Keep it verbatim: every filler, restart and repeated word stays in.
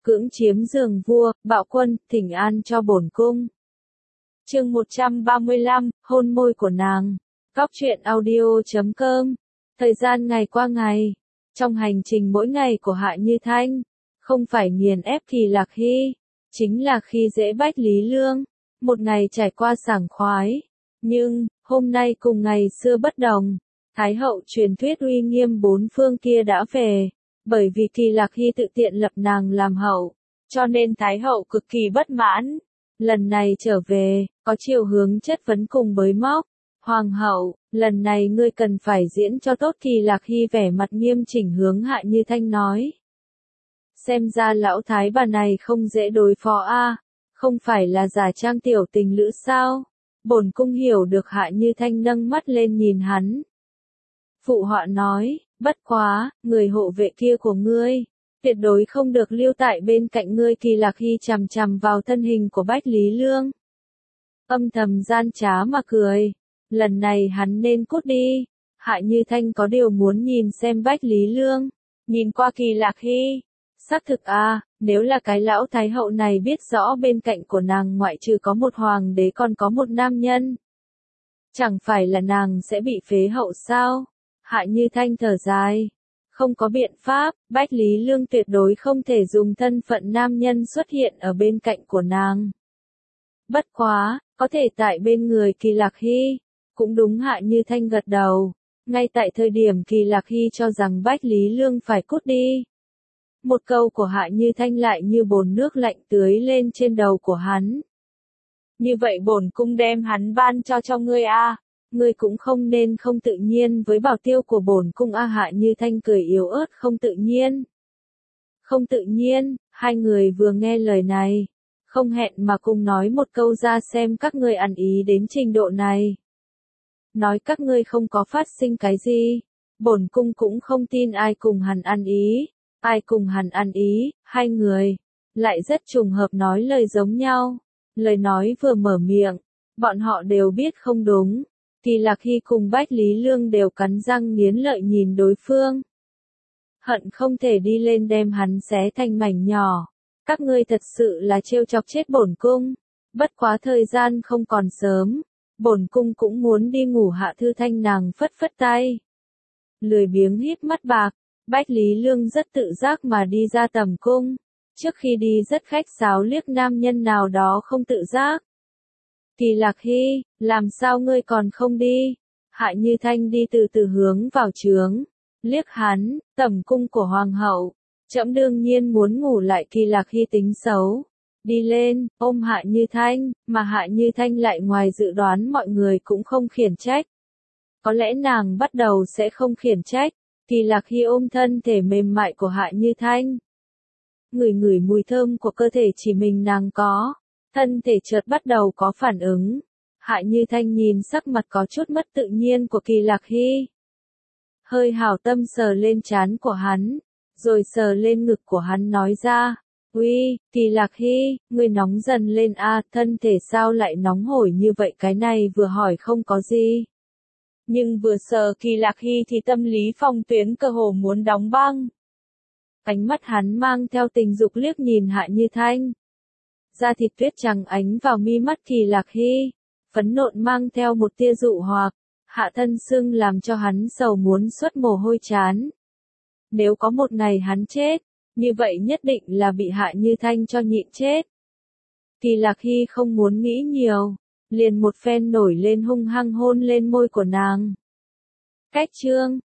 cưỡng chiếm giường vua, bạo quân, thỉnh an cho bổn cung. Chương một trăm ba mươi lăm, hôn môi của nàng. Cóc truyện audio chấm com. Thời gian ngày qua ngày, trong hành trình mỗi ngày của Hạ Như Thanh, không phải nghiền ép Kỳ Lạc Hy, chính là khi dễ Bách Lý Lương. Một ngày trải qua sảng khoái, nhưng hôm nay cùng ngày xưa bất đồng. Thái hậu truyền thuyết uy nghiêm bốn phương kia đã về, bởi vì Kỳ Lạc Hy tự tiện lập nàng làm hậu, cho nên Thái hậu cực kỳ bất mãn. Lần này trở về, có chiều hướng chất vấn cùng bới móc. Hoàng hậu, lần này ngươi cần phải diễn cho tốt. Kỳ Lạc Hy vẻ mặt nghiêm chỉnh hướng Hạ Như Thanh nói. Xem ra lão thái bà này không dễ đối phó a, không phải là giả trang tiểu tình lữ sao? Bổn cung hiểu được. Hạ Như Thanh nâng mắt lên nhìn hắn. Phụ họa nói, bất quá, người hộ vệ kia của ngươi, tuyệt đối không được lưu tại bên cạnh ngươi. Kỳ Lạc Hy chằm chằm vào thân hình của Bách Lý Lương, âm thầm gian trá mà cười. Lần này hắn nên cút đi. Hạ Như Thanh có điều muốn nhìn xem Bách Lý Lương, nhìn qua Kỳ Lạc Hy. Xác thực a, à, nếu là cái lão thái hậu này biết rõ bên cạnh của nàng ngoại trừ có một hoàng đế còn có một nam nhân, chẳng phải là nàng sẽ bị phế hậu sao? Hạ Như Thanh thở dài. Không có biện pháp, Bách Lý Lương tuyệt đối không thể dùng thân phận nam nhân xuất hiện ở bên cạnh của nàng. Bất quá, có thể tại bên người Kỳ Lạc Hy. Cũng đúng. Hạ Như Thanh gật đầu. Ngay tại thời điểm Kỳ Lạc Hy cho rằng Bách Lý Lương phải cút đi, một câu của Hạ Như Thanh lại như bồn nước lạnh tưới lên trên đầu của hắn. Như vậy bổn cung đem hắn ban cho cho ngươi a. À. Ngươi cũng không nên không tự nhiên với bảo tiêu của bổn cung a. À, Hạ Như Thanh cười yếu ớt. Không tự nhiên. Không tự nhiên. Hai người vừa nghe lời này, không hẹn mà cùng nói một câu ra. Xem các ngươi ăn ý đến trình độ này. Nói các ngươi không có phát sinh cái gì. Bổn cung cũng không tin ai cùng hắn ăn ý. Ai cùng hắn ăn ý. Hai người lại rất trùng hợp nói lời giống nhau. Lời nói vừa mở miệng, bọn họ đều biết không đúng. Kỳ Lạc Hy cùng Bách Lý Lương đều cắn răng nghiến lợi nhìn đối phương, hận không thể đi lên đem hắn xé thành mảnh nhỏ. Các ngươi thật sự là trêu chọc chết bổn cung. Bất quá thời gian không còn sớm, bổn cung cũng muốn đi ngủ. Hạ Thư Thanh nàng phất phất tay, lười biếng híp mắt bạc. Bách Lý Lương rất tự giác mà đi ra tầm cung, trước khi đi rất khách sáo liếc nam nhân nào đó không tự giác. Kỳ Lạc Hy, làm sao ngươi còn không đi? Hạ Như Thanh đi từ từ hướng vào trướng, liếc hắn. Tầm cung của hoàng hậu, trẫm đương nhiên muốn ngủ lại. Kỳ Lạc Hy tính xấu, đi lên, ôm Hạ Như Thanh, mà Hạ Như Thanh lại ngoài dự đoán mọi người cũng không khiển trách. Có lẽ nàng bắt đầu sẽ không khiển trách. Kỳ Lạc Hy ôm thân thể mềm mại của Hạ Như Thanh, ngửi ngửi mùi thơm của cơ thể chỉ mình nàng có, thân thể chợt bắt đầu có phản ứng. Hạ Như Thanh nhìn sắc mặt có chút mất tự nhiên của Kỳ Lạc Hy, hơi hảo tâm sờ lên trán của hắn, rồi sờ lên ngực của hắn nói ra, uy, Kỳ Lạc Hy, ngươi nóng dần lên a. À, thân thể sao lại nóng hổi như vậy? Cái này vừa hỏi không có gì, nhưng vừa sờ Kỳ Lạc Hy thì tâm lý phong tuyến cơ hồ muốn đóng băng. Ánh mắt hắn mang theo tình dục liếc nhìn Hạ Như Thanh. Da thịt tuyết trắng ánh vào mi mắt Kỳ Lạc Hy, phấn nộn mang theo một tia dụ hoặc. Hạ thân sưng làm cho hắn sầu muốn xuất mồ hôi trán. Nếu có một ngày hắn chết, như vậy nhất định là bị Hạ Như Thanh cho nhịn chết. Kỳ Lạc Hy không muốn nghĩ nhiều, liền một phen nổi lên hung hăng hôn lên môi của nàng. Cách chương